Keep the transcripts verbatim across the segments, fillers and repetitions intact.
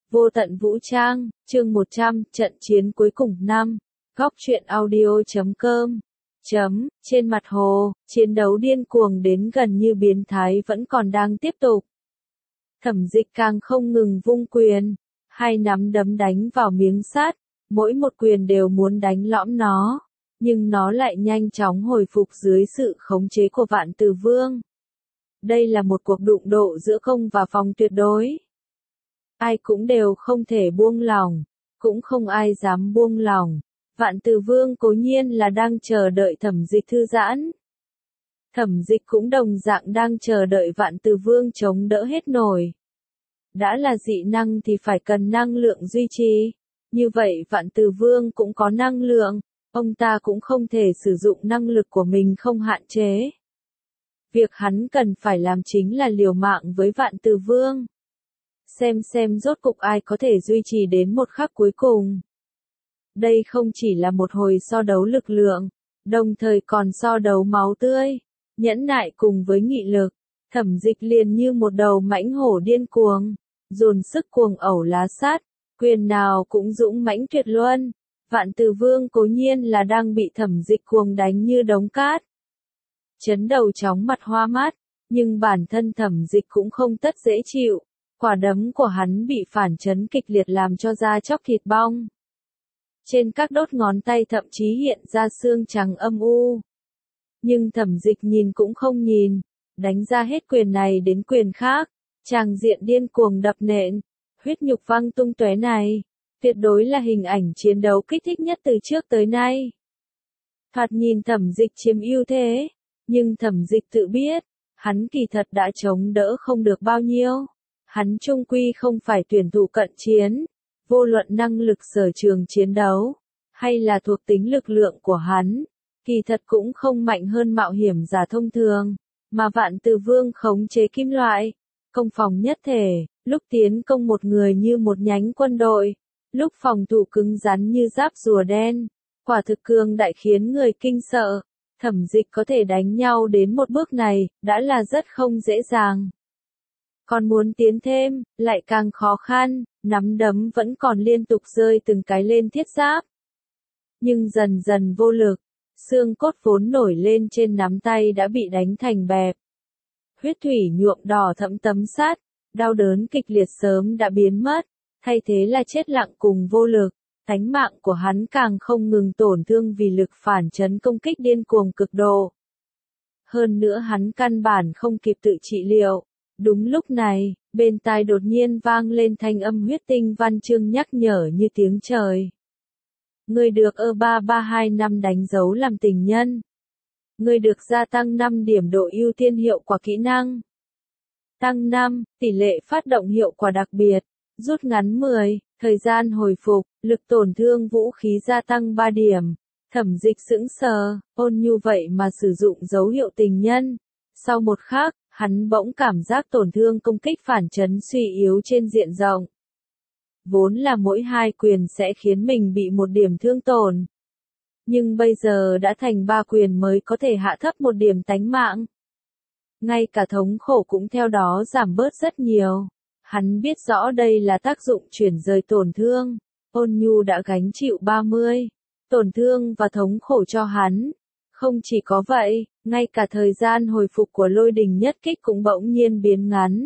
Vô tận vũ trang, chương một trăm, trận chiến cuối cùng năm. Góc truyện audio chấm com. Chấm, trên mặt hồ, chiến đấu điên cuồng đến gần như biến thái vẫn còn đang tiếp tục. Thẩm Dịch càng không ngừng vung quyền, hai nắm đấm đánh vào miếng sắt, mỗi một quyền đều muốn đánh lõm nó, nhưng nó lại nhanh chóng hồi phục dưới sự khống chế của Vạn Từ Vương. Đây là một cuộc đụng độ giữa công và phòng tuyệt đối. Ai cũng đều không thể buông lỏng, cũng không ai dám buông lỏng. Vạn Từ Vương cố nhiên là đang chờ đợi Thẩm Dịch thư giãn. Thẩm Dịch cũng đồng dạng đang chờ đợi Vạn Từ Vương chống đỡ hết nổi. Đã là dị năng thì phải cần năng lượng duy trì. Như vậy Vạn Từ Vương cũng có năng lượng, ông ta cũng không thể sử dụng năng lực của mình không hạn chế. Việc hắn cần phải làm chính là liều mạng với Vạn Từ Vương. Xem xem rốt cục ai có thể duy trì đến một khắc cuối cùng. Đây không chỉ là một hồi so đấu lực lượng, đồng thời còn so đấu máu tươi, nhẫn nại cùng với nghị lực. Thẩm Dịch liền như một đầu mãnh hổ điên cuồng, dồn sức cuồng ẩu lá sát, quyền nào cũng dũng mãnh tuyệt luân. Vạn Từ Vương cố nhiên là đang bị Thẩm Dịch cuồng đánh như đống cát. Chấn đầu chóng mặt hoa mắt, nhưng bản thân Thẩm Dịch cũng không tất dễ chịu. Quả đấm của hắn bị phản chấn kịch liệt làm cho da chóc thịt bong. Trên các đốt ngón tay thậm chí hiện ra xương trắng âm u. Nhưng Thẩm Dịch nhìn cũng không nhìn, đánh ra hết quyền này đến quyền khác, tràng diện điên cuồng đập nện, huyết nhục văng tung tóe này, tuyệt đối là hình ảnh chiến đấu kích thích nhất từ trước tới nay. Thoạt nhìn Thẩm Dịch chiếm ưu thế, nhưng Thẩm Dịch tự biết, hắn kỳ thật đã chống đỡ không được bao nhiêu. Hắn chung quy không phải tuyển thủ cận chiến, vô luận năng lực sở trường chiến đấu, hay là thuộc tính lực lượng của hắn, kỳ thật cũng không mạnh hơn mạo hiểm giả thông thường, mà Vạn Từ Vương khống chế kim loại, công phòng nhất thể, lúc tiến công một người như một nhánh quân đội, lúc phòng thủ cứng rắn như giáp rùa đen, quả thực cường đại khiến người kinh sợ. Thẩm Dịch có thể đánh nhau đến một bước này, đã là rất không dễ dàng. Còn muốn tiến thêm, lại càng khó khăn, nắm đấm vẫn còn liên tục rơi từng cái lên thiết giáp. Nhưng dần dần vô lực, xương cốt vốn nổi lên trên nắm tay đã bị đánh thành bẹp. Huyết thủy nhuộm đỏ thẫm tấm sắt, đau đớn kịch liệt sớm đã biến mất, thay thế là chết lặng cùng vô lực. Tánh mạng của hắn càng không ngừng tổn thương vì lực phản chấn công kích điên cuồng cực độ. Hơn nữa hắn căn bản không kịp tự trị liệu. Đúng lúc này, bên tai đột nhiên vang lên thanh âm huyết tinh văn chương nhắc nhở như tiếng trời. Ngươi được ơ ba ba hai năm đánh dấu làm tình nhân. Ngươi được gia tăng năm điểm độ ưu tiên hiệu quả kỹ năng. Tăng năm, tỷ lệ phát động hiệu quả đặc biệt, rút ngắn mười, thời gian hồi phục, lực tổn thương vũ khí gia tăng ba điểm. Thẩm Dịch sững sờ, ôn nhu vậy mà sử dụng dấu hiệu tình nhân. Sau một khắc, hắn bỗng cảm giác tổn thương công kích phản chấn suy yếu trên diện rộng. Vốn là mỗi hai quyền sẽ khiến mình bị một điểm thương tổn. Nhưng bây giờ đã thành ba quyền mới có thể hạ thấp một điểm tánh mạng. Ngay cả thống khổ cũng theo đó giảm bớt rất nhiều. Hắn biết rõ đây là tác dụng chuyển rời tổn thương. Ôn nhu đã gánh chịu ba mươi. Tổn thương và thống khổ cho hắn. Không chỉ có vậy, ngay cả thời gian hồi phục của lôi đình nhất kích cũng bỗng nhiên biến ngắn.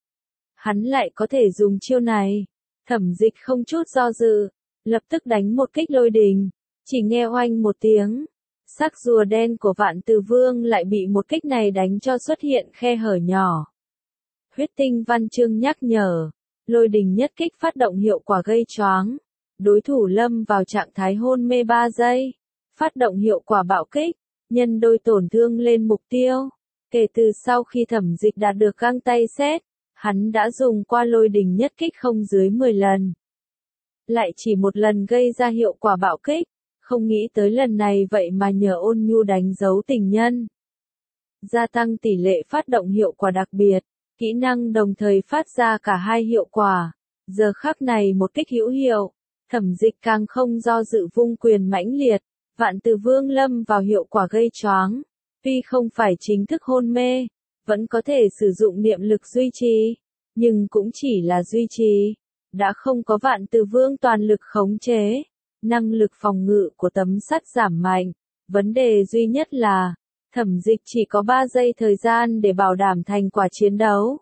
Hắn lại có thể dùng chiêu này. Thẩm Dịch không chút do dự, lập tức đánh một kích lôi đình. Chỉ nghe oanh một tiếng, xác rùa đen của Vạn Từ Vương lại bị một kích này đánh cho xuất hiện khe hở nhỏ. Huyết tinh văn chương nhắc nhở, lôi đình nhất kích phát động hiệu quả gây choáng. Đối thủ lâm vào trạng thái hôn mê ba giây. Phát động hiệu quả bạo kích, nhân đôi tổn thương lên mục tiêu. Kể từ sau khi Thẩm Dịch đạt được găng tay xét, hắn đã dùng qua lôi đình nhất kích không dưới mười lần. Lại chỉ một lần gây ra hiệu quả bạo kích, không nghĩ tới lần này vậy mà nhờ ôn nhu đánh dấu tình nhân. Gia tăng tỷ lệ phát động hiệu quả đặc biệt, kỹ năng đồng thời phát ra cả hai hiệu quả. Giờ khắc này một kích hữu hiệu, Thẩm Dịch càng không do dự vung quyền mãnh liệt. Vạn Từ Vương lâm vào hiệu quả gây choáng. Tuy không phải chính thức hôn mê, vẫn có thể sử dụng niệm lực duy trì, nhưng cũng chỉ là duy trì. đã không có Vạn Từ Vương toàn lực khống chế, năng lực phòng ngự của tấm sắt giảm mạnh. Vấn đề duy nhất là, Thẩm Dịch chỉ có ba giây thời gian để bảo đảm thành quả chiến đấu.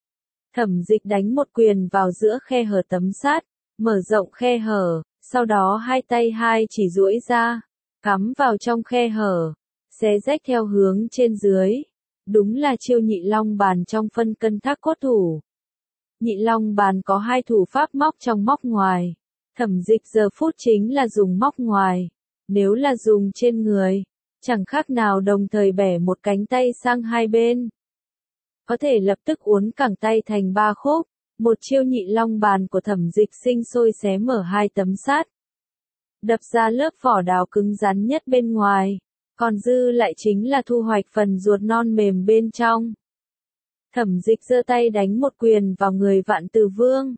Thẩm Dịch đánh một quyền vào giữa khe hở tấm sắt, mở rộng khe hở, sau đó hai tay hai chỉ duỗi ra, cắm vào trong khe hở, xé rách theo hướng trên dưới. Đúng là chiêu Nhị Long Bàn trong phân cân thác cốt thủ. Nhị Long Bàn có hai thủ pháp móc trong móc ngoài. Thẩm Dịch giờ phút chính là dùng móc ngoài. Nếu là dùng trên người, chẳng khác nào đồng thời bẻ một cánh tay sang hai bên. Có thể lập tức uốn cẳng tay thành ba khúc. Một chiêu Nhị Long Bàn của Thẩm Dịch sinh sôi xé mở hai tấm sắt, đập ra lớp vỏ đào cứng rắn nhất bên ngoài, còn dư lại chính là thu hoạch phần ruột non mềm bên trong. Thẩm Dịch giơ tay đánh một quyền vào người Vạn Từ Vương.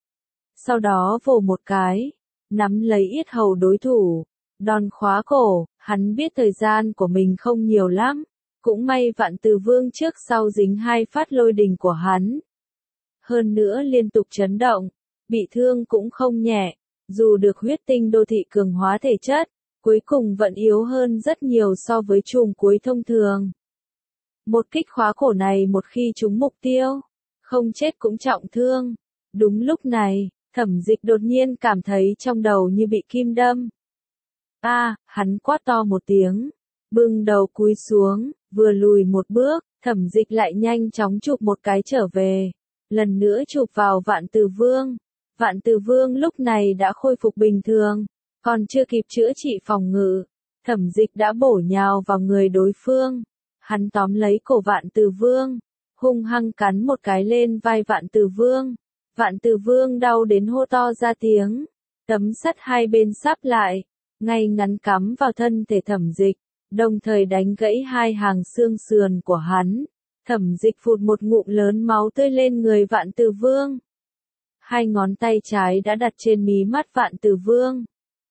Sau đó vồ một cái, nắm lấy yết hầu đối thủ, đòn khóa cổ. Hắn biết thời gian của mình không nhiều lắm, cũng may Vạn Từ Vương trước sau dính hai phát lôi đình của hắn. Hơn nữa liên tục chấn động, bị thương cũng không nhẹ, dù được huyết tinh đô thị cường hóa thể chất, cuối cùng vẫn yếu hơn rất nhiều so với chùm cuối thông thường. Một kích khóa cổ này một khi trúng mục tiêu, không chết cũng trọng thương. Đúng lúc này, Thẩm Dịch đột nhiên cảm thấy trong đầu như bị kim đâm. A, à, hắn quát to một tiếng, bưng đầu cúi xuống, vừa lùi một bước, Thẩm Dịch lại nhanh chóng chụp một cái trở về, lần nữa chụp vào Vạn Từ Vương. Vạn Từ Vương lúc này đã khôi phục bình thường, còn chưa kịp chữa trị phòng ngự, Thẩm Dịch đã bổ nhào vào người đối phương. Hắn tóm lấy cổ Vạn Từ Vương, hung hăng cắn một cái lên vai Vạn Từ Vương. Vạn Từ Vương đau đến hô to ra tiếng, tấm sắt hai bên sáp lại, ngay ngắn cắm vào thân thể Thẩm Dịch, đồng thời đánh gãy hai hàng xương sườn của hắn. Thẩm Dịch phụt một ngụm lớn máu tươi lên người Vạn Từ Vương. Hai ngón tay trái đã đặt trên mí mắt Vạn Từ Vương,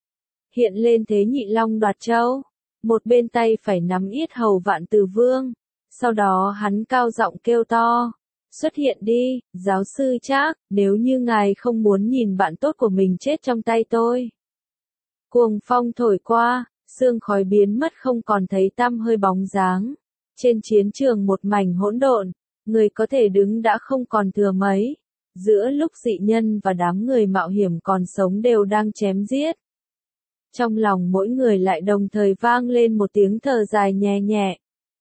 hiện lên thế Nhị Long đoạt châu. Một bên tay phải nắm yết hầu Vạn Từ Vương, sau đó hắn cao giọng kêu to, xuất hiện đi, giáo sư Trác, nếu như ngài không muốn nhìn bạn tốt của mình chết trong tay tôi. Cuồng phong thổi qua, sương khói biến mất không còn thấy tăm hơi bóng dáng. Trên chiến trường một mảnh hỗn độn, người có thể đứng đã không còn thừa mấy. Giữa lúc dị nhân và đám người mạo hiểm còn sống đều đang chém giết, trong lòng mỗi người lại đồng thời vang lên một tiếng thở dài nhẹ nhẹ.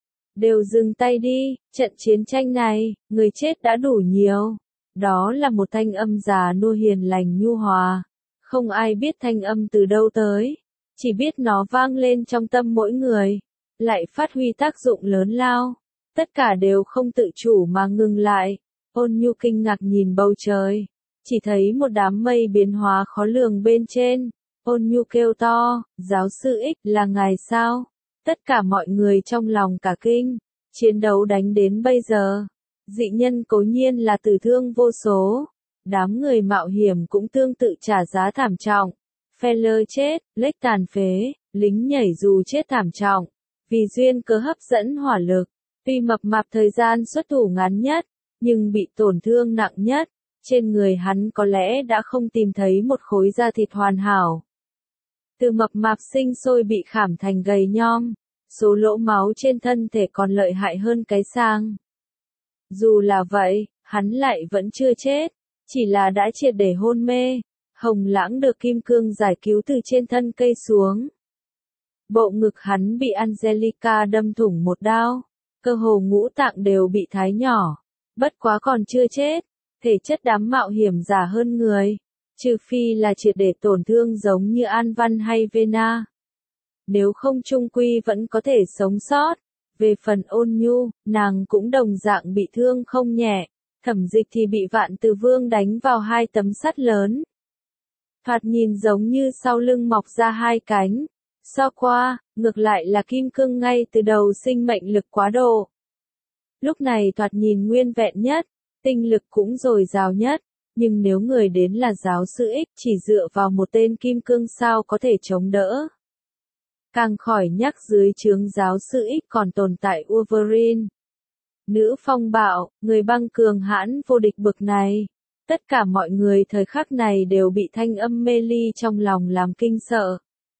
Đều dừng tay đi, trận chiến tranh này, người chết đã đủ nhiều. Đó là một thanh âm già nua hiền lành nhu hòa. Không ai biết thanh âm từ đâu tới, chỉ biết nó vang lên trong tâm mỗi người, lại phát huy tác dụng lớn lao. Tất cả đều không tự chủ mà ngừng lại. Ôn Nhu kinh ngạc nhìn bầu trời, chỉ thấy một đám mây biến hóa khó lường bên trên. Ôn Nhu kêu to, giáo sư Ích, là ngài sao? Tất cả mọi người trong lòng cả kinh. Chiến đấu đánh đến bây giờ, dị nhân cố nhiên là tử thương vô số, đám người mạo hiểm cũng tương tự trả giá thảm trọng. Feller chết, Lếch tàn phế, lính nhảy dù chết thảm trọng, vì duyên cớ hấp dẫn hỏa lực. Tuy mập mạp thời gian xuất thủ ngắn nhất, nhưng bị tổn thương nặng nhất. Trên người hắn có lẽ đã không tìm thấy một khối da thịt hoàn hảo. Từ mập mạp sinh sôi bị khảm thành gầy nhom, số lỗ máu trên thân thể còn lợi hại hơn cái sang. Dù là vậy, hắn lại vẫn chưa chết, chỉ là đã triệt để hôn mê. Hồng Lãng được Kim Cương giải cứu từ trên thân cây xuống. Bộ ngực hắn bị Angelica đâm thủng một đao, cơ hồ ngũ tạng đều bị thái nhỏ, bất quá còn chưa chết. Thể chất đám mạo hiểm giả hơn người, trừ phi là triệt để tổn thương giống như An Văn hay Vena. Nếu không chung quy vẫn có thể sống sót. Về phần Ôn Nhu, nàng cũng đồng dạng bị thương không nhẹ. Thẩm Dịch thì bị Vạn Từ Vương đánh vào hai tấm sắt lớn. Thoạt nhìn giống như sau lưng mọc ra hai cánh. So qua, ngược lại là kim cương ngay từ đầu sinh mệnh lực quá độ. Lúc này thoạt nhìn nguyên vẹn nhất, tinh lực cũng dồi dào nhất, nhưng nếu người đến là giáo sư Ích chỉ dựa vào một tên kim cương sao có thể chống đỡ. Càng khỏi nhắc dưới trướng giáo sư Ích còn tồn tại Wolverine. Nữ phong bạo, người băng cường hãn vô địch bực này. Tất cả mọi người thời khắc này đều bị thanh âm mê ly trong lòng làm kinh sợ.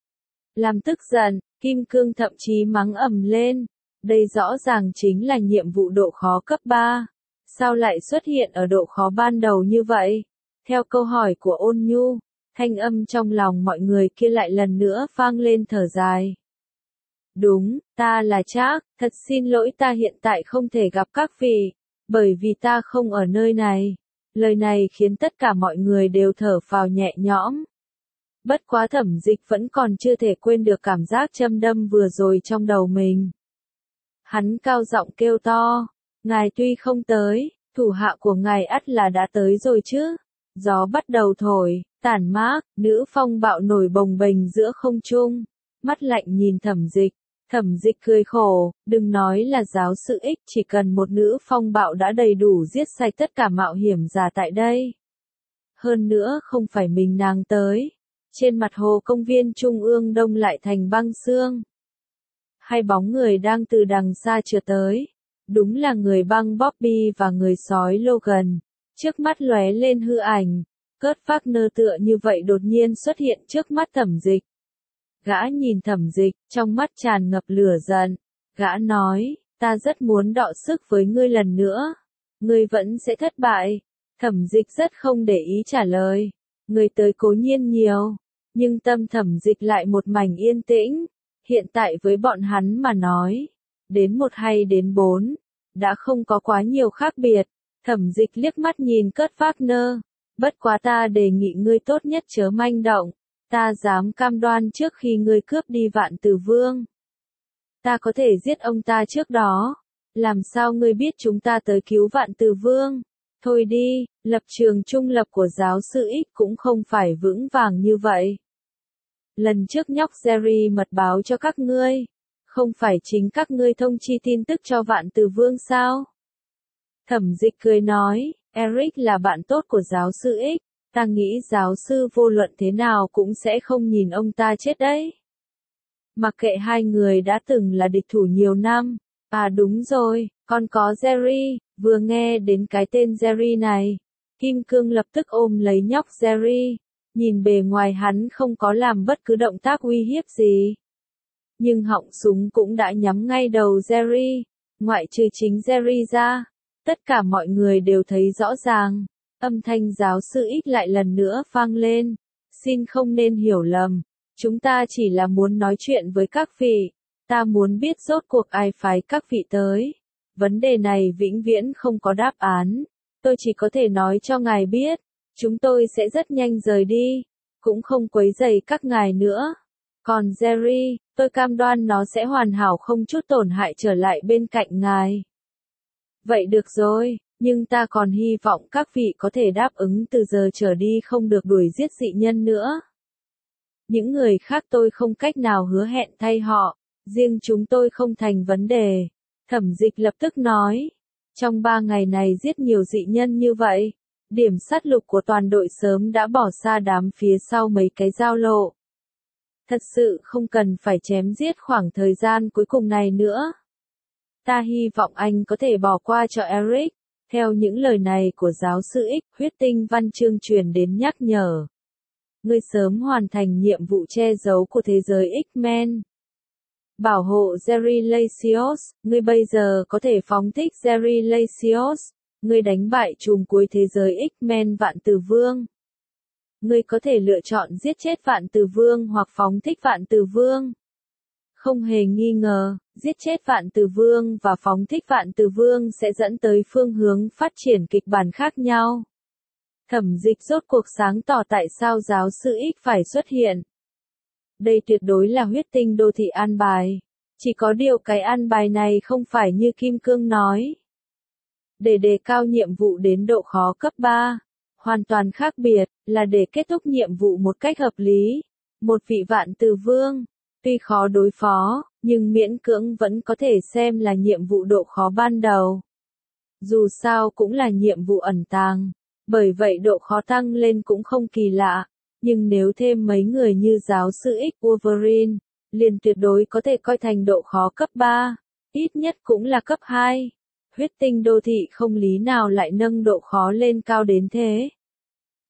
Làm tức giận, Kim Cương thậm chí mắng ầm lên. Đây rõ ràng chính là nhiệm vụ độ khó cấp ba. Sao lại xuất hiện ở độ khó ban đầu như vậy? Theo câu hỏi của Ôn Nhu, thanh âm trong lòng mọi người kia lại lần nữa vang lên thở dài. Đúng, ta là Trác, thật xin lỗi ta hiện tại không thể gặp các vị, bởi vì ta không ở nơi này. Lời này khiến tất cả mọi người đều thở phào nhẹ nhõm. Bất quá Thẩm Dịch vẫn còn chưa thể quên được cảm giác châm đâm vừa rồi trong đầu mình. Hắn cao giọng kêu to, ngài tuy không tới, thủ hạ của ngài ắt là đã tới rồi chứ. Gió bắt đầu thổi, tản mát, nữ phong bạo nổi bồng bềnh giữa không trung, mắt lạnh nhìn Thẩm Dịch. Thẩm Dịch cười khổ, đừng nói là giáo sư X, chỉ cần một nữ phong bạo đã đầy đủ giết sạch tất cả mạo hiểm giả tại đây. Hơn nữa không phải mình nàng tới. Trên mặt hồ công viên trung ương đông lại thành băng xương. Hai bóng người đang từ đằng xa trượt tới. Đúng là người băng Bobby và người sói Logan. Trước mắt lóe lên hư ảnh. Kurt Wagner tựa như vậy đột nhiên xuất hiện trước mắt Thẩm Dịch. Gã nhìn Thẩm Dịch, trong mắt tràn ngập lửa giận. Gã nói, ta rất muốn đọ sức với ngươi lần nữa. Ngươi vẫn sẽ thất bại. Thẩm Dịch rất không để ý trả lời. Người tới cố nhiên nhiều, nhưng tâm Thẩm Dịch lại một mảnh yên tĩnh. Hiện tại với bọn hắn mà nói, đến một hay đến bốn, đã không có quá nhiều khác biệt. Thẩm Dịch liếc mắt nhìn Kurt Wagner, bất quá ta đề nghị ngươi tốt nhất chớ manh động, ta dám cam đoan trước khi ngươi cướp đi Vạn Tử Vương. Ta có thể giết ông ta trước đó, làm sao ngươi biết chúng ta tới cứu Vạn Tử Vương? Thôi đi, lập trường trung lập của giáo sư X cũng không phải vững vàng như vậy. Lần trước nhóc Jerry mật báo cho các ngươi, không phải chính các ngươi thông chi tin tức cho Vạn Tử Vương sao? Thẩm Dịch cười nói, Eric là bạn tốt của giáo sư X, ta nghĩ giáo sư vô luận thế nào cũng sẽ không nhìn ông ta chết đấy. Mặc kệ hai người đã từng là địch thủ nhiều năm, à đúng rồi, còn có Jerry, vừa nghe đến cái tên Jerry này, Kim Cương lập tức ôm lấy nhóc Jerry, nhìn bề ngoài hắn không có làm bất cứ động tác uy hiếp gì. Nhưng họng súng cũng đã nhắm ngay đầu Jerry, ngoại trừ chính Jerry ra, tất cả mọi người đều thấy rõ ràng, âm thanh giáo sư X lại lần nữa vang lên, xin không nên hiểu lầm, chúng ta chỉ là muốn nói chuyện với các vị, ta muốn biết rốt cuộc ai phái các vị tới. Vấn đề này vĩnh viễn không có đáp án, tôi chỉ có thể nói cho ngài biết, chúng tôi sẽ rất nhanh rời đi, cũng không quấy rầy các ngài nữa. Còn Jerry, tôi cam đoan nó sẽ hoàn hảo không chút tổn hại trở lại bên cạnh ngài. Vậy được rồi, nhưng ta còn hy vọng các vị có thể đáp ứng từ giờ trở đi không được đuổi giết dị nhân nữa. Những người khác tôi không cách nào hứa hẹn thay họ, riêng chúng tôi không thành vấn đề. Thẩm Dịch lập tức nói, trong ba ngày này giết nhiều dị nhân như vậy, điểm sát lục của toàn đội sớm đã bỏ xa đám phía sau mấy cái giao lộ. Thật sự không cần phải chém giết khoảng thời gian cuối cùng này nữa. Ta hy vọng anh có thể bỏ qua cho Eric. Theo những lời này của giáo sư X, huyết tinh văn chương truyền đến nhắc nhở. Ngươi sớm hoàn thành nhiệm vụ che giấu của thế giới X-Men. Bảo hộ Jerry Lasios, ngươi bây giờ có thể phóng thích Jerry Lasios. Ngươi đánh bại trùm cuối thế giới X-Men Vạn Tử Vương. Ngươi có thể lựa chọn giết chết Vạn Tử Vương hoặc phóng thích Vạn Tử Vương. Không hề nghi ngờ, giết chết Vạn Tử Vương và phóng thích Vạn Tử Vương sẽ dẫn tới phương hướng phát triển kịch bản khác nhau. Thẩm Dịch rốt cuộc sáng tỏ tại sao giáo sư X phải xuất hiện. Đây tuyệt đối là huyết tinh đô thị an bài. Chỉ có điều cái an bài này không phải như Kim Cương nói. Để đề cao nhiệm vụ đến độ khó cấp ba, hoàn toàn khác biệt, là để kết thúc nhiệm vụ một cách hợp lý. Một vị Vạn Tử Vương, tuy khó đối phó, nhưng miễn cưỡng vẫn có thể xem là nhiệm vụ độ khó ban đầu. Dù sao cũng là nhiệm vụ ẩn tàng, bởi vậy độ khó tăng lên cũng không kỳ lạ. Nhưng nếu thêm mấy người như giáo sư X Wolverine, liền tuyệt đối có thể coi thành độ khó cấp ba, ít nhất cũng là cấp hai. Huyết tinh đô thị không lý nào lại nâng độ khó lên cao đến thế.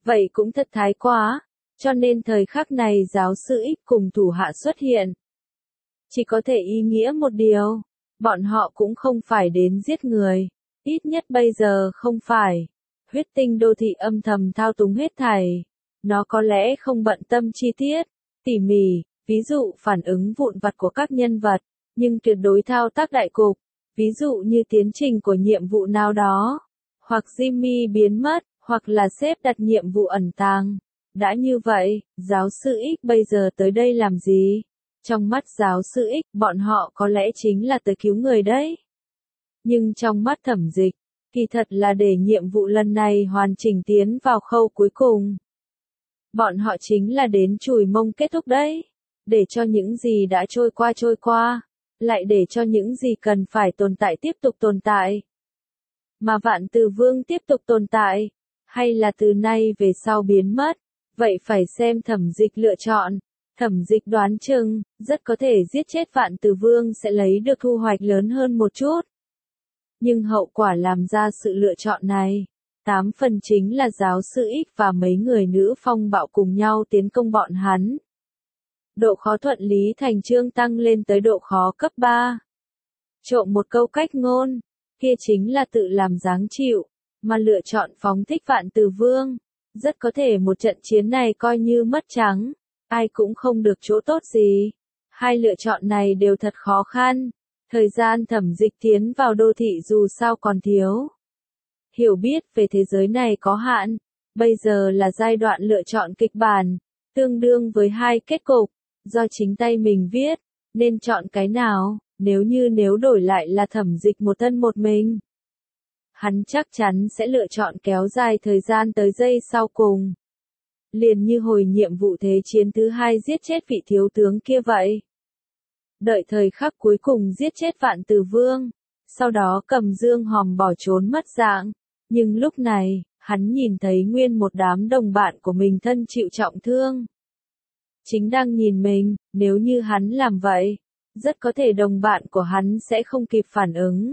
vậy cũng thật thái quá, cho nên thời khắc này giáo sư X cùng thủ hạ xuất hiện. Chỉ có thể ý nghĩa một điều, bọn họ cũng không phải đến giết người, ít nhất bây giờ không phải. Huyết tinh đô thị âm thầm thao túng hết thảy. Nó có lẽ không bận tâm chi tiết, tỉ mỉ, ví dụ phản ứng vụn vặt của các nhân vật, nhưng tuyệt đối thao tác đại cục, ví dụ như tiến trình của nhiệm vụ nào đó, hoặc Jimmy biến mất, hoặc là sếp đặt nhiệm vụ ẩn tàng. Đã như vậy, giáo sư X bây giờ tới đây làm gì? Trong mắt giáo sư X, bọn họ có lẽ chính là tới cứu người đấy. Nhưng trong mắt Thẩm Dịch, kỳ thật là để nhiệm vụ lần này hoàn chỉnh tiến vào khâu cuối cùng. Bọn họ chính là đến chùi mông kết thúc đấy. Để cho những gì đã trôi qua trôi qua, lại để cho những gì cần phải tồn tại tiếp tục tồn tại. Mà Vạn Từ Vương tiếp tục tồn tại, hay là từ nay về sau biến mất, vậy phải xem Thẩm Dịch lựa chọn. Thẩm Dịch đoán chừng, rất có thể giết chết Vạn Từ Vương sẽ lấy được thu hoạch lớn hơn một chút. Nhưng hậu quả làm ra sự lựa chọn này, tám phần chính là giáo sư X và mấy người nữ phong bạo cùng nhau tiến công bọn hắn. Độ khó thuận lý thành chương tăng lên tới độ khó cấp ba. Trộm một câu cách ngôn, kia chính là tự làm dáng chịu, mà lựa chọn phóng thích Vạn Từ Vương. Rất có thể một trận chiến này coi như mất trắng, ai cũng không được chỗ tốt gì. Hai lựa chọn này đều thật khó khăn. Thời gian Thẩm Dịch tiến vào đô thị dù sao còn thiếu. Hiểu biết về thế giới này có hạn, bây giờ là giai đoạn lựa chọn kịch bản, tương đương với hai kết cục, do chính tay mình viết, nên chọn cái nào, nếu như nếu đổi lại là Thẩm Dịch một thân một mình. Hắn chắc chắn sẽ lựa chọn kéo dài thời gian tới giây sau cùng. Liền như hồi nhiệm vụ thế chiến thứ hai giết chết vị thiếu tướng kia vậy. Đợi thời khắc cuối cùng giết chết Vạn Từ Vương, sau đó cầm dương hòm bỏ trốn mất dạng. Nhưng lúc này, hắn nhìn thấy nguyên một đám đồng bạn của mình thân chịu trọng thương. Chính đang nhìn mình, nếu như hắn làm vậy, rất có thể đồng bạn của hắn sẽ không kịp phản ứng.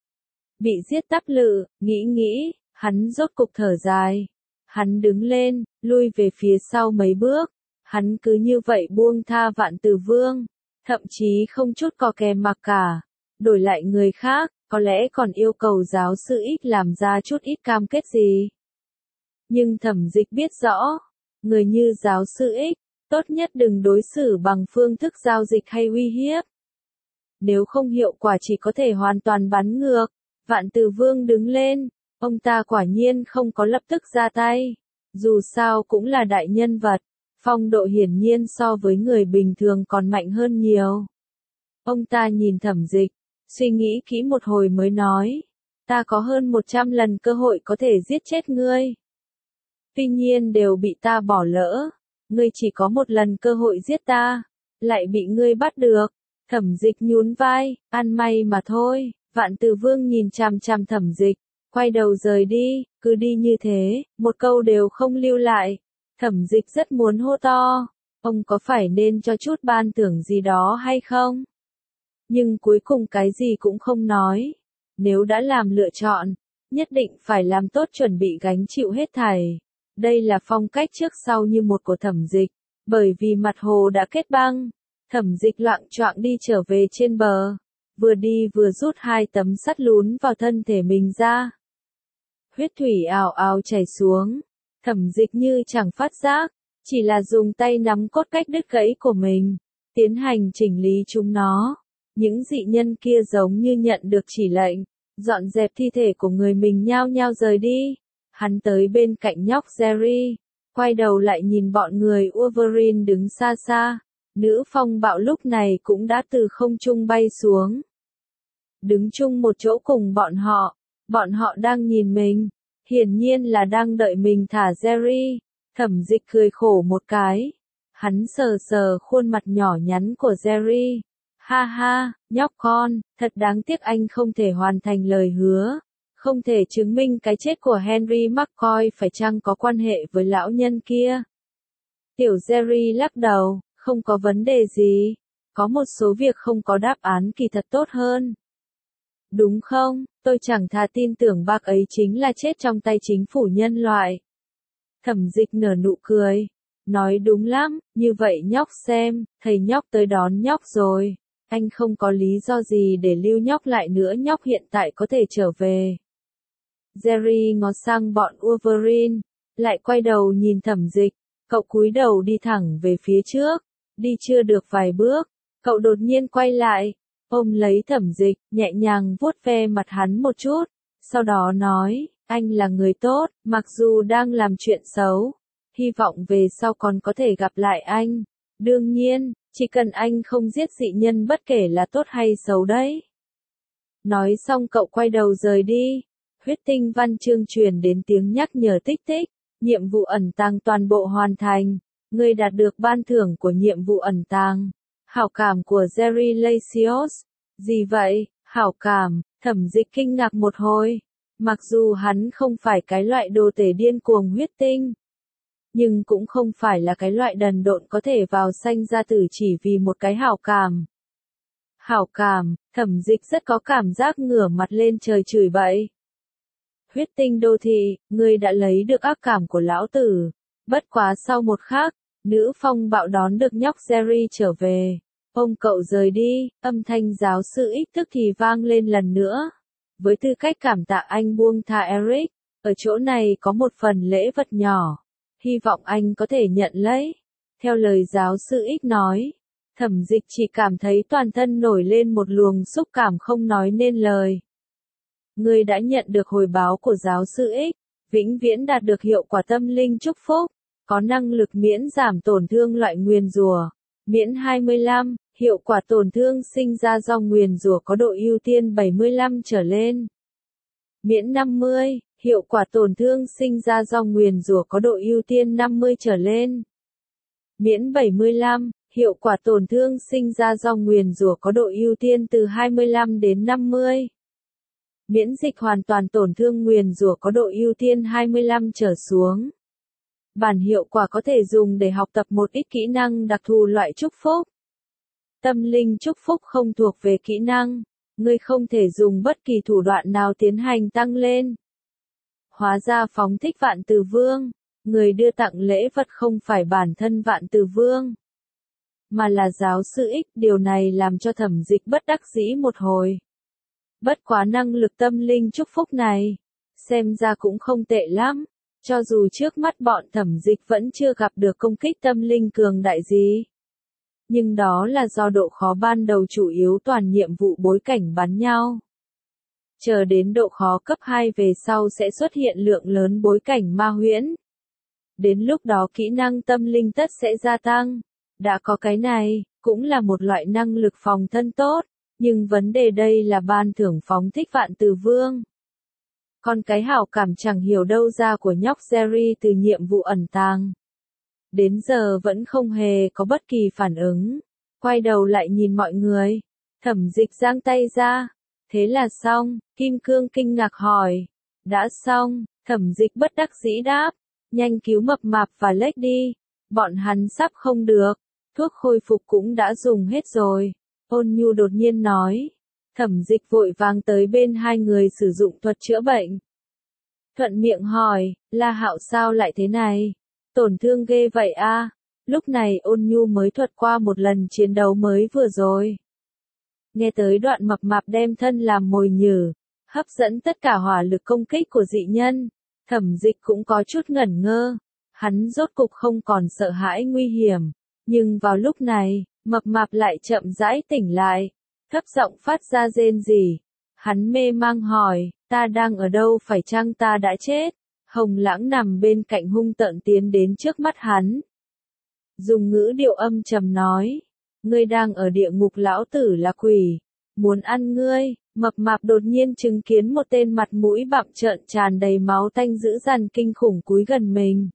Bị giết tắp lự, nghĩ nghĩ, hắn rốt cục thở dài. Hắn đứng lên, lui về phía sau mấy bước, hắn cứ như vậy buông tha Vạn Từ Vương. Thậm chí không chút co kè mặc cả, đổi lại người khác, có lẽ còn yêu cầu giáo sư X làm ra chút ít cam kết gì. Nhưng Thẩm Dịch biết rõ, người như giáo sư X, tốt nhất đừng đối xử bằng phương thức giao dịch hay uy hiếp. Nếu không hiệu quả chỉ có thể hoàn toàn bắn ngược. Vạn Từ Vương đứng lên, ông ta quả nhiên không có lập tức ra tay, dù sao cũng là đại nhân vật. Phong độ hiển nhiên so với người bình thường còn mạnh hơn nhiều. Ông ta nhìn Thẩm Dịch, suy nghĩ kỹ một hồi mới nói, ta có hơn một trăm lần cơ hội có thể giết chết ngươi. Tuy nhiên đều bị ta bỏ lỡ, ngươi chỉ có một lần cơ hội giết ta, lại bị ngươi bắt được. Thẩm Dịch nhún vai, ăn may mà thôi. Vạn Từ Vương nhìn chằm chằm Thẩm Dịch, quay đầu rời đi, cứ đi như thế, một câu đều không lưu lại. Thẩm Dịch rất muốn hô to, ông có phải nên cho chút ban thưởng gì đó hay không? Nhưng cuối cùng cái gì cũng không nói. Nếu đã làm lựa chọn, nhất định phải làm tốt chuẩn bị gánh chịu hết thảy. Đây là phong cách trước sau như một của Thẩm Dịch, bởi vì mặt hồ đã kết băng. Thẩm Dịch loạng choạng đi trở về trên bờ, vừa đi vừa rút hai tấm sắt lún vào thân thể mình ra. Huyết thủy ào ào chảy xuống. Thẩm Dịch như chẳng phát giác, chỉ là dùng tay nắm cốt cách đứt gãy của mình, tiến hành chỉnh lý chúng nó. Những dị nhân kia giống như nhận được chỉ lệnh, dọn dẹp thi thể của người mình nhao nhao rời đi. Hắn tới bên cạnh nhóc Jerry, quay đầu lại nhìn bọn người Wolverine đứng xa xa. Nữ phong bạo lúc này cũng đã từ không trung bay xuống. Đứng chung một chỗ cùng bọn họ, bọn họ đang nhìn mình. Hiển nhiên là đang đợi mình thả Jerry. Thẩm Dịch cười khổ một cái. Hắn sờ sờ khuôn mặt nhỏ nhắn của Jerry. Ha ha, nhóc con, thật đáng tiếc anh không thể hoàn thành lời hứa. Không thể chứng minh cái chết của Henry McCoy phải chăng có quan hệ với lão nhân kia. Tiểu Jerry lắc đầu, không có vấn đề gì. Có một số việc không có đáp án kỳ thật tốt hơn. Đúng không, tôi chẳng thà tin tưởng bác ấy chính là chết trong tay chính phủ nhân loại. Thẩm Dịch nở nụ cười, nói đúng lắm, như vậy nhóc xem, thầy nhóc tới đón nhóc rồi, anh không có lý do gì để lưu nhóc lại nữa, nhóc hiện tại có thể trở về. Jerry ngó sang bọn Wolverine, lại quay đầu nhìn Thẩm Dịch, cậu cúi đầu đi thẳng về phía trước, đi chưa được vài bước, cậu đột nhiên quay lại, ôm lấy Thẩm Dịch, nhẹ nhàng vuốt ve mặt hắn một chút, sau đó nói, anh là người tốt, mặc dù đang làm chuyện xấu, hy vọng về sau còn có thể gặp lại anh, đương nhiên, chỉ cần anh không giết dị nhân bất kể là tốt hay xấu đấy. Nói xong cậu quay đầu rời đi, huyết tinh văn chương truyền đến tiếng nhắc nhở tích tích, nhiệm vụ ẩn tàng toàn bộ hoàn thành, người đạt được ban thưởng của nhiệm vụ ẩn tàng, hảo cảm của Jerry Lasios. Gì vậy, hảo cảm, Thẩm Dịch kinh ngạc một hồi, mặc dù hắn không phải cái loại đồ tể điên cuồng huyết tinh, nhưng cũng không phải là cái loại đần độn có thể vào sanh ra tử chỉ vì một cái hảo cảm. Hảo cảm, Thẩm Dịch rất có cảm giác ngửa mặt lên trời chửi bậy. Huyết tinh đô thị, ngươi đã lấy được ác cảm của lão tử. Bất quá sau một khắc, nữ phong bạo đón được nhóc Jerry trở về. Ông cậu rời đi, âm thanh giáo sư ích tức thì vang lên lần nữa. Với tư cách cảm tạ anh buông tha Eric, ở chỗ này có một phần lễ vật nhỏ. Hy vọng anh có thể nhận lấy. Theo lời giáo sư ích nói, Thẩm Dịch chỉ cảm thấy toàn thân nổi lên một luồng xúc cảm không nói nên lời. Ngươi đã nhận được hồi báo của giáo sư X, vĩnh viễn đạt được hiệu quả tâm linh chúc phúc, có năng lực miễn giảm tổn thương loại nguyền rủa, miễn hai mươi lăm, hiệu quả tổn thương sinh ra do nguyền rủa có độ ưu tiên bảy mươi lăm trở lên. Miễn năm mươi, hiệu quả tổn thương sinh ra do nguyền rủa có độ ưu tiên năm mươi trở lên. Miễn bảy mươi lăm, hiệu quả tổn thương sinh ra do nguyền rủa có độ ưu tiên từ hai mươi lăm đến năm mươi. Miễn dịch hoàn toàn tổn thương nguyền rủa có độ ưu tiên hai mươi lăm trở xuống. Bản hiệu quả có thể dùng để học tập một ít kỹ năng đặc thù loại chúc phúc. Tâm linh chúc phúc không thuộc về kỹ năng, ngươi không thể dùng bất kỳ thủ đoạn nào tiến hành tăng lên. Hóa ra phóng thích Vạn Từ Vương, người đưa tặng lễ vật không phải bản thân Vạn Từ Vương, mà là giáo sư X, điều này làm cho Thẩm Dịch bất đắc dĩ một hồi. Bất quá năng lực tâm linh chúc phúc này, xem ra cũng không tệ lắm, cho dù trước mắt bọn Thẩm Dịch vẫn chưa gặp được công kích tâm linh cường đại gì. Nhưng đó là do độ khó ban đầu chủ yếu toàn nhiệm vụ bối cảnh bắn nhau. Chờ đến độ khó cấp hai về sau sẽ xuất hiện lượng lớn bối cảnh ma huyễn. Đến lúc đó kỹ năng tâm linh tất sẽ gia tăng. Đã có cái này, cũng là một loại năng lực phòng thân tốt. Nhưng vấn đề đây là ban thưởng phóng thích Vạn Từ Vương. Còn cái hảo cảm chẳng hiểu đâu ra của nhóc Jerry từ nhiệm vụ ẩn tàng. Đến giờ vẫn không hề có bất kỳ phản ứng. Quay đầu lại nhìn mọi người. Thẩm Dịch giang tay ra. Thế là xong, Kim Cương kinh ngạc hỏi. Đã xong, Thẩm Dịch bất đắc dĩ đáp. Nhanh cứu Mập Mạp và Lếch đi. Bọn hắn sắp không được. Thuốc khôi phục cũng đã dùng hết rồi. Ôn Nhu đột nhiên nói. Thẩm Dịch vội vàng tới bên hai người sử dụng thuật chữa bệnh. Thuận miệng hỏi, La Hạo sao lại thế này? Tổn thương ghê vậy a? Lúc này Ôn Nhu mới thuật qua một lần chiến đấu mới vừa rồi. Nghe tới đoạn Mập Mạp đem thân làm mồi nhử, hấp dẫn tất cả hỏa lực công kích của dị nhân. Thẩm Dịch cũng có chút ngẩn ngơ. Hắn rốt cục không còn sợ hãi nguy hiểm. Nhưng vào lúc này, Mập Mạp lại chậm rãi tỉnh lại, thấp giọng phát ra rên rỉ. Hắn mê mang hỏi, ta đang ở đâu, phải chăng ta đã chết? Hồng Lãng nằm bên cạnh hung tợn tiến đến trước mắt hắn. Dùng ngữ điệu âm trầm nói, ngươi đang ở địa ngục, lão tử là quỷ, muốn ăn ngươi. Mập Mạp đột nhiên chứng kiến một tên mặt mũi bặm trợn tràn đầy máu tanh dữ dằn kinh khủng cúi gần mình.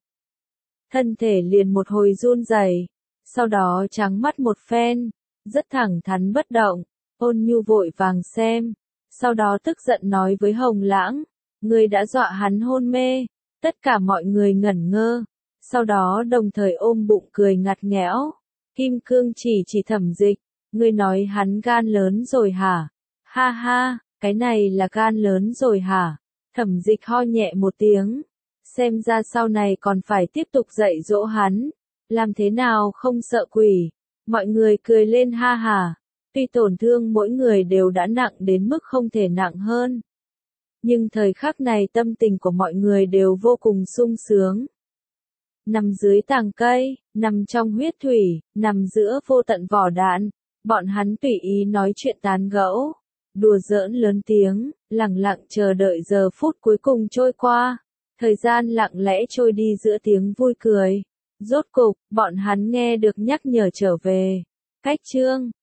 Thân thể liền một hồi run rẩy. Sau đó trắng mắt một phen, rất thẳng thắn bất động. Ôn Nhu vội vàng xem, sau đó tức giận nói với Hồng Lãng, ngươi đã dọa hắn hôn mê. Tất cả mọi người ngẩn ngơ, sau đó đồng thời ôm bụng cười ngặt nghẽo. Kim Cương chỉ chỉ Thẩm Dịch, ngươi nói hắn gan lớn rồi hả? Ha ha, cái này là gan lớn rồi hả? Thẩm Dịch ho nhẹ một tiếng, Xem ra sau này còn phải tiếp tục dạy dỗ hắn. Làm thế nào không sợ quỷ. Mọi người cười lên ha hả. Tuy tổn thương mỗi người đều đã nặng đến mức không thể nặng hơn. Nhưng thời khắc này tâm tình của mọi người đều vô cùng sung sướng. Nằm dưới tàng cây, nằm trong huyết thủy, nằm giữa vô tận vỏ đạn, bọn hắn tùy ý nói chuyện tán gẫu, đùa giỡn lớn tiếng, lặng lặng chờ đợi giờ phút cuối cùng trôi qua. Thời gian lặng lẽ trôi đi giữa tiếng vui cười. Rốt cục, bọn hắn nghe được nhắc nhở trở về. Cách chương